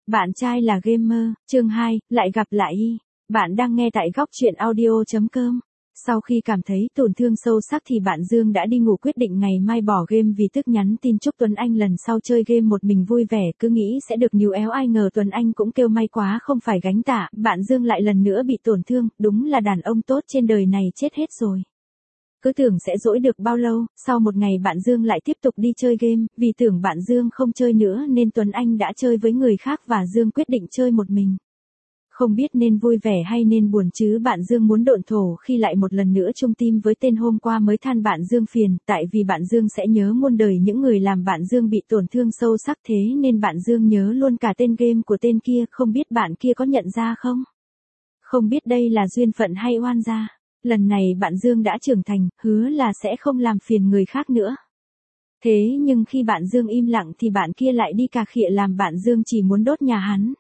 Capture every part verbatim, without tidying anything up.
Bạn trai là gamer, chương hai, lại gặp lại y. Bạn đang nghe tại góc truyện audio chấm com. Sau khi cảm thấy tổn thương sâu sắc thì bạn Dương đã đi ngủ, quyết định ngày mai bỏ game vì tức nhắn tin chúc Tuấn Anh lần sau chơi game một mình vui vẻ, cứ nghĩ sẽ được níu éo, ai ngờ Tuấn Anh cũng kêu may quá không phải gánh tạ, bạn Dương lại lần nữa bị tổn thương, đúng là đàn ông tốt trên đời này chết hết rồi. Cứ tưởng sẽ dỗi được bao lâu, sau một ngày bạn Dương lại tiếp tục đi chơi game, vì tưởng bạn Dương không chơi nữa nên Tuấn Anh đã chơi với người khác và Dương quyết định chơi một mình. Không biết nên vui vẻ hay nên buồn chứ, bạn Dương muốn độn thổ khi lại một lần nữa chung team với tên hôm qua mới than bạn Dương phiền, tại vì bạn Dương sẽ nhớ muôn đời những người làm bạn Dương bị tổn thương sâu sắc, thế nên bạn Dương nhớ luôn cả tên game của tên kia, không biết bạn kia có nhận ra không? Không biết đây là duyên phận hay oan gia. Lần này bạn Dương đã trưởng thành, hứa là sẽ không làm phiền người khác nữa. Thế nhưng khi bạn Dương im lặng thì bạn kia lại đi cà khịa làm bạn Dương chỉ muốn đốt nhà hắn.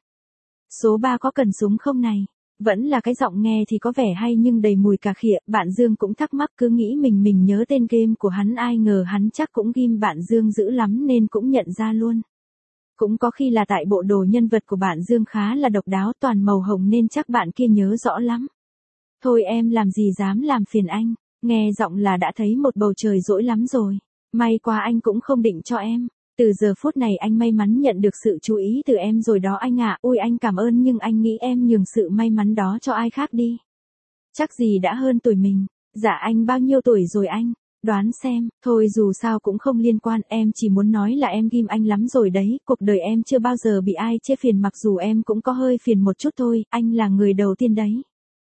Số ba có cần súng không này? Vẫn là cái giọng nghe thì có vẻ hay nhưng đầy mùi cà khịa, bạn Dương cũng thắc mắc, cứ nghĩ mình mình nhớ tên game của hắn, ai ngờ hắn chắc cũng ghim bạn Dương dữ lắm nên cũng nhận ra luôn. Cũng có khi là tại bộ đồ nhân vật của bạn Dương khá là độc đáo, toàn màu hồng nên chắc bạn kia nhớ rõ lắm. Thôi em làm gì dám làm phiền anh, nghe giọng là đã thấy một bầu trời dỗi lắm rồi. May quá anh cũng không định cho em. Từ giờ phút này anh may mắn nhận được sự chú ý từ em rồi đó anh ạ. Ôi anh cảm ơn, nhưng anh nghĩ em nhường sự may mắn đó cho ai khác đi. Chắc gì đã hơn tuổi mình. Dạ anh bao nhiêu tuổi rồi anh? Đoán xem, thôi dù sao cũng không liên quan, em chỉ muốn nói là em ghim anh lắm rồi đấy, cuộc đời em chưa bao giờ bị ai chê phiền, mặc dù em cũng có hơi phiền một chút thôi, anh là người đầu tiên đấy.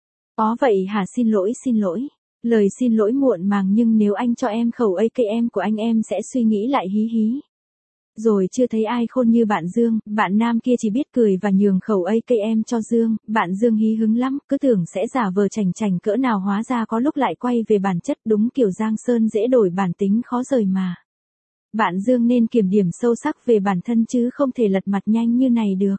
Có vậy hả? Xin lỗi xin lỗi. Lời xin lỗi muộn màng, nhưng nếu anh cho em khẩu a ca em của anh em sẽ suy nghĩ lại, hí hí. Rồi chưa thấy ai khôn như bạn Dương, bạn nam kia chỉ biết cười và nhường khẩu a ca em cho Dương, bạn Dương hí hứng lắm, cứ tưởng sẽ giả vờ chảnh chảnh cỡ nào hóa ra có lúc lại quay về bản chất, đúng kiểu Giang Sơn dễ đổi bản tính khó rời mà. Bạn Dương nên kiểm điểm sâu sắc về bản thân chứ không thể lật mặt nhanh như này được.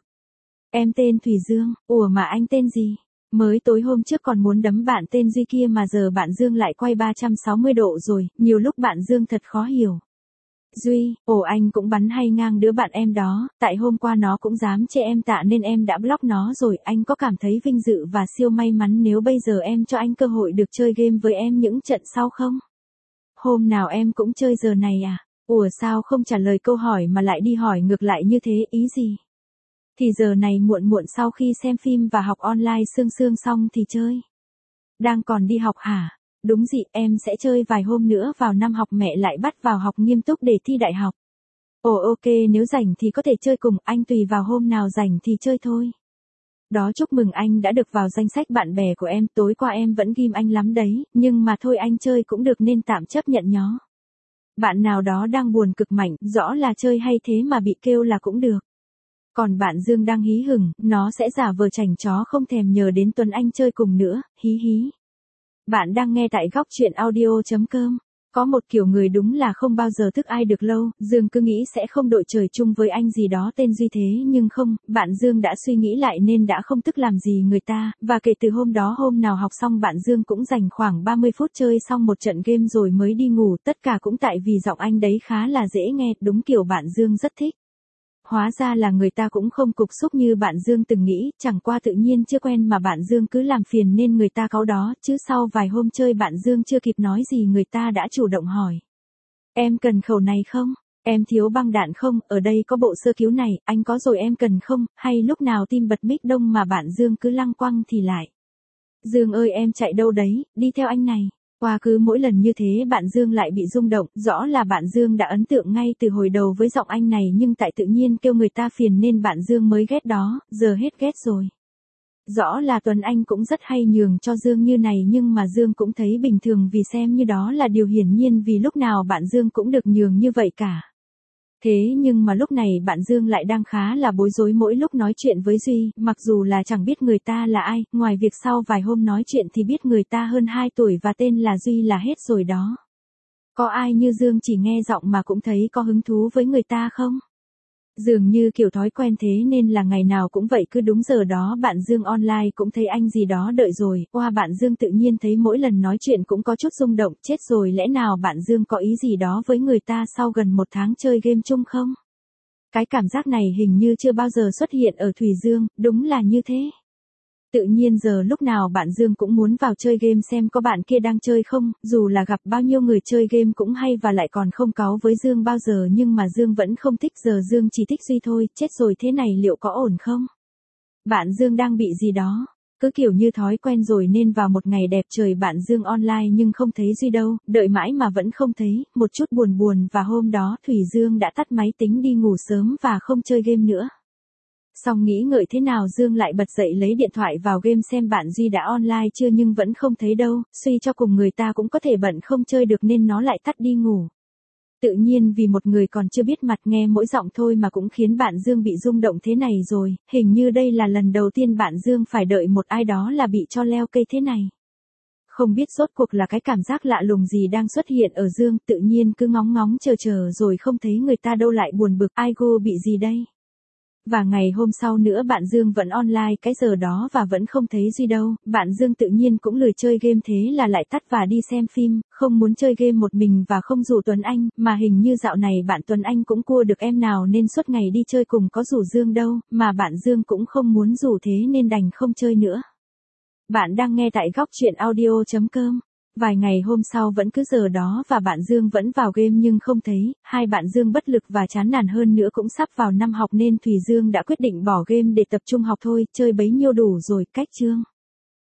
Em tên Thùy Dương, ủa mà anh tên gì? Mới tối hôm trước còn muốn đấm bạn tên Duy kia mà giờ bạn Dương lại quay ba trăm sáu mươi độ rồi, nhiều lúc bạn Dương thật khó hiểu. Duy, ồ anh cũng bắn hay ngang đứa bạn em đó, tại hôm qua nó cũng dám chê em tạ nên em đã block nó rồi, anh có cảm thấy vinh dự và siêu may mắn nếu bây giờ em cho anh cơ hội được chơi game với em những trận sau không? Hôm nào em cũng chơi giờ này à? Ủa sao không trả lời câu hỏi mà lại đi hỏi ngược lại như thế, ý gì? Thì giờ này muộn muộn sau khi xem phim và học online sương sương xong thì chơi. Đang còn đi học hả? Đúng gì, em sẽ chơi vài hôm nữa, vào năm học mẹ lại bắt vào học nghiêm túc để thi đại học. Ồ ok, nếu rảnh thì có thể chơi cùng, anh tùy vào hôm nào rảnh thì chơi thôi. Đó, chúc mừng anh đã được vào danh sách bạn bè của em, tối qua em vẫn ghim anh lắm đấy, nhưng mà thôi anh chơi cũng được nên tạm chấp nhận nhó. Bạn nào đó đang buồn cực mạnh, rõ là chơi hay thế mà bị kêu là cũng được. Còn bạn Dương đang hí hửng, nó sẽ giả vờ chảnh chó không thèm nhờ đến Tuấn Anh chơi cùng nữa, hí hí. Bạn đang nghe tại góc truyện audio chấm com. Có một kiểu người đúng là không bao giờ thức ai được lâu, Dương cứ nghĩ sẽ không đội trời chung với anh gì đó tên Duy, thế nhưng không, bạn Dương đã suy nghĩ lại nên đã không tức làm gì người ta, và kể từ hôm đó hôm nào học xong bạn Dương cũng dành khoảng ba mươi phút chơi xong một trận game rồi mới đi ngủ, tất cả cũng tại vì giọng anh đấy khá là dễ nghe, đúng kiểu bạn Dương rất thích. Hóa ra là người ta cũng không cục xúc như bạn Dương từng nghĩ, chẳng qua tự nhiên chưa quen mà bạn Dương cứ làm phiền nên người ta cáu đó, chứ sau vài hôm chơi bạn Dương chưa kịp nói gì người ta đã chủ động hỏi. Em cần khẩu này không? Em thiếu băng đạn không? Ở đây có bộ sơ cứu này, anh có rồi em cần không? Hay lúc nào tim bật mic đông mà bạn Dương cứ lăng quăng thì lại. Dương ơi em chạy đâu đấy, đi theo anh này. Qua cứ mỗi lần như thế bạn Dương lại bị rung động, rõ là bạn Dương đã ấn tượng ngay từ hồi đầu với giọng anh này, nhưng tại tự nhiên kêu người ta phiền nên bạn Dương mới ghét đó, giờ hết ghét rồi. Rõ là Tuấn Anh cũng rất hay nhường cho Dương như này nhưng mà Dương cũng thấy bình thường vì xem như đó là điều hiển nhiên vì lúc nào bạn Dương cũng được nhường như vậy cả. Thế nhưng mà lúc này bạn Dương lại đang khá là bối rối mỗi lúc nói chuyện với Duy, mặc dù là chẳng biết người ta là ai, ngoài việc sau vài hôm nói chuyện thì biết người ta hơn hai tuổi và tên là Duy là hết rồi đó. Có ai như Dương chỉ nghe giọng mà cũng thấy có hứng thú với người ta không? Dường như kiểu thói quen thế nên là ngày nào cũng vậy, cứ đúng giờ đó bạn Dương online cũng thấy anh gì đó đợi rồi, oa bạn Dương tự nhiên thấy mỗi lần nói chuyện cũng có chút rung động, chết rồi, lẽ nào bạn Dương có ý gì đó với người ta sau gần một tháng chơi game chung không? Cái cảm giác này hình như chưa bao giờ xuất hiện ở Thùy Dương, đúng là như thế. Tự nhiên giờ lúc nào bạn Dương cũng muốn vào chơi game xem có bạn kia đang chơi không, dù là gặp bao nhiêu người chơi game cũng hay và lại còn không cáu với Dương bao giờ nhưng mà Dương vẫn không thích, giờ Dương chỉ thích Duy thôi, chết rồi, thế này liệu có ổn không? Bạn Dương đang bị gì đó? Cứ kiểu như thói quen rồi nên vào một ngày đẹp trời bạn Dương online nhưng không thấy Duy đâu, đợi mãi mà vẫn không thấy, một chút buồn buồn và hôm đó Thùy Dương đã tắt máy tính đi ngủ sớm và không chơi game nữa. Xong nghĩ ngợi thế nào Dương lại bật dậy lấy điện thoại vào game xem bạn Duy đã online chưa nhưng vẫn không thấy đâu, suy cho cùng người ta cũng có thể bận không chơi được nên nó lại tắt đi ngủ. Tự nhiên vì một người còn chưa biết mặt nghe mỗi giọng thôi mà cũng khiến bạn Dương bị rung động thế này rồi, hình như đây là lần đầu tiên bạn Dương phải đợi một ai đó là bị cho leo cây thế này. Không biết rốt cuộc là cái cảm giác lạ lùng gì đang xuất hiện ở Dương, tự nhiên cứ ngóng ngóng chờ chờ rồi không thấy người ta đâu lại buồn bực, ai gô bị gì đây. Và ngày hôm sau nữa bạn Dương vẫn online cái giờ đó và vẫn không thấy Duy đâu, bạn Dương tự nhiên cũng lười chơi game thế là lại tắt và đi xem phim, không muốn chơi game một mình và không rủ Tuấn Anh, mà hình như dạo này bạn Tuấn Anh cũng cua được em nào nên suốt ngày đi chơi cùng có rủ Dương đâu, mà bạn Dương cũng không muốn rủ thế nên đành không chơi nữa. Bạn đang nghe tại góc truyện audio chấm com. Vài ngày hôm sau vẫn cứ giờ đó và bạn Dương vẫn vào game nhưng không thấy, hai bạn Dương bất lực và chán nản hơn nữa cũng sắp vào năm học nên Thùy Dương đã quyết định bỏ game để tập trung học thôi, chơi bấy nhiêu đủ rồi, cách chương.